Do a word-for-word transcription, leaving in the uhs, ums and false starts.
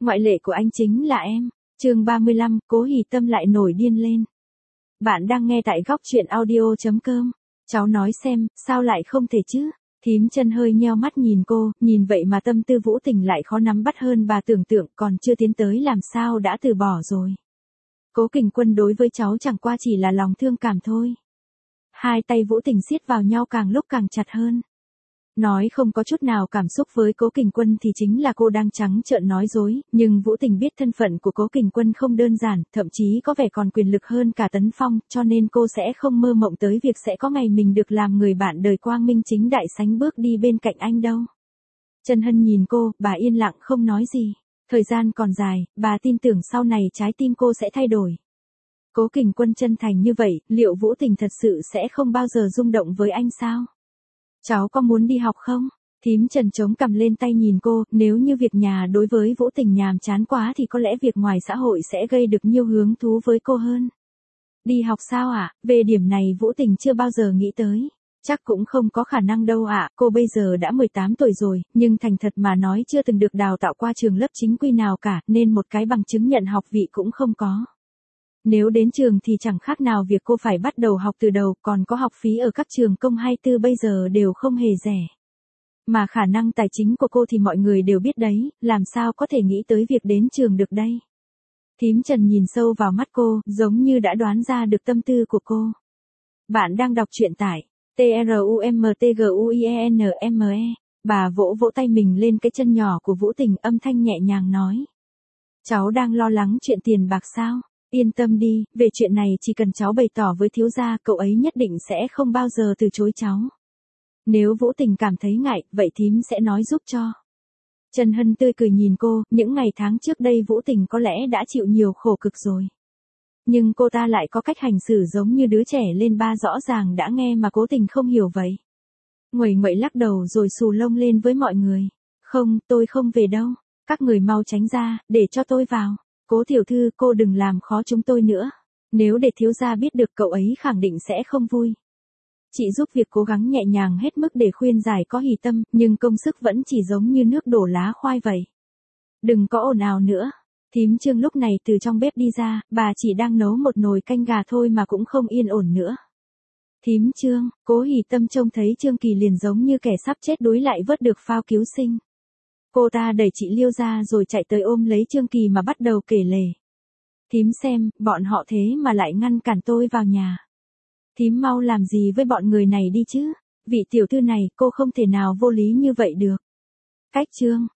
Ngoại lệ của anh chính là em. Chương ba mươi lăm, Cố Hỷ Tâm lại nổi điên lên. Bạn đang nghe tại góc truyện audio chấm com. Cháu nói xem, sao lại không thể chứ? Thím Chân hơi nheo mắt nhìn cô, nhìn vậy mà tâm tư Vũ Tình lại khó nắm bắt hơn bà tưởng tượng, còn chưa tiến tới làm sao đã từ bỏ rồi. Cố Kình Quân đối với cháu chẳng qua chỉ là lòng thương cảm thôi. Hai tay Vũ Tình siết vào nhau càng lúc càng chặt hơn. Nói không có chút nào cảm xúc với Cố Kình Quân thì chính là cô đang trắng trợn nói dối, nhưng Vũ Tình biết thân phận của Cố Kình Quân không đơn giản, thậm chí có vẻ còn quyền lực hơn cả Tấn Phong, cho nên cô sẽ không mơ mộng tới việc sẽ có ngày mình được làm người bạn đời quang minh chính đại sánh bước đi bên cạnh anh đâu. Trần Hân nhìn cô, bà yên lặng không nói gì. Thời gian còn dài, bà tin tưởng sau này trái tim cô sẽ thay đổi. Cố Kình Quân chân thành như vậy, liệu Vũ Tình thật sự sẽ không bao giờ rung động với anh sao? Cháu có muốn đi học không? Thím Trần chống cằm lên tay nhìn cô, nếu như việc nhà đối với Vũ Tình nhàm chán quá thì có lẽ việc ngoài xã hội sẽ gây được nhiều hứng thú với cô hơn. Đi học sao ạ? À? Về điểm này Vũ Tình chưa bao giờ nghĩ tới. Chắc cũng không có khả năng đâu ạ, à. Cô bây giờ đã mười tám tuổi rồi, nhưng thành thật mà nói chưa từng được đào tạo qua trường lớp chính quy nào cả, nên một cái bằng chứng nhận học vị cũng không có. Nếu đến trường thì chẳng khác nào việc cô phải bắt đầu học từ đầu, còn có học phí ở các trường công hay tư bây giờ đều không hề rẻ. Mà khả năng tài chính của cô thì mọi người đều biết đấy, làm sao có thể nghĩ tới việc đến trường được đây. Thím Trần nhìn sâu vào mắt cô, giống như đã đoán ra được tâm tư của cô. Bạn đang đọc truyện tại T R U M T G U I E N M E. Bà vỗ vỗ tay mình lên cái chân nhỏ của Vũ Tình, âm thanh nhẹ nhàng nói. Cháu đang lo lắng chuyện tiền bạc sao? Yên tâm đi, về chuyện này chỉ cần cháu bày tỏ với thiếu gia, cậu ấy nhất định sẽ không bao giờ từ chối cháu. Nếu Vũ Tình cảm thấy ngại, vậy thím sẽ nói giúp cho. Trần Hân tươi cười nhìn cô, những ngày tháng trước đây Vũ Tình có lẽ đã chịu nhiều khổ cực rồi. Nhưng cô ta lại có cách hành xử giống như đứa trẻ lên ba, rõ ràng đã nghe mà cố tình không hiểu vậy. Nguậy nguậy lắc đầu rồi xù lông lên với mọi người. Không, tôi không về đâu. Các người mau tránh ra, để cho tôi vào. Cố tiểu thư, cô đừng làm khó chúng tôi nữa. Nếu để thiếu gia biết được, cậu ấy khẳng định sẽ không vui. Chị giúp việc cố gắng nhẹ nhàng hết mức để khuyên giải Cố Hỷ Tâm, nhưng công sức vẫn chỉ giống như nước đổ lá khoai vậy. Đừng có ồn ào nữa. Thím Trương lúc này từ trong bếp đi ra, bà chỉ đang nấu một nồi canh gà thôi mà cũng không yên ổn nữa. Thím Trương, Cố Hỷ Tâm trông thấy Trương Kỳ liền giống như kẻ sắp chết đuối lại vớt được phao cứu sinh. Cô ta đẩy chị Liêu ra rồi chạy tới ôm lấy Trương Kỳ mà bắt đầu kể lể. Thím xem, bọn họ thế mà lại ngăn cản tôi vào nhà. Thím mau làm gì với bọn người này đi chứ. Vị tiểu thư này, cô không thể nào vô lý như vậy được. Cách Trương,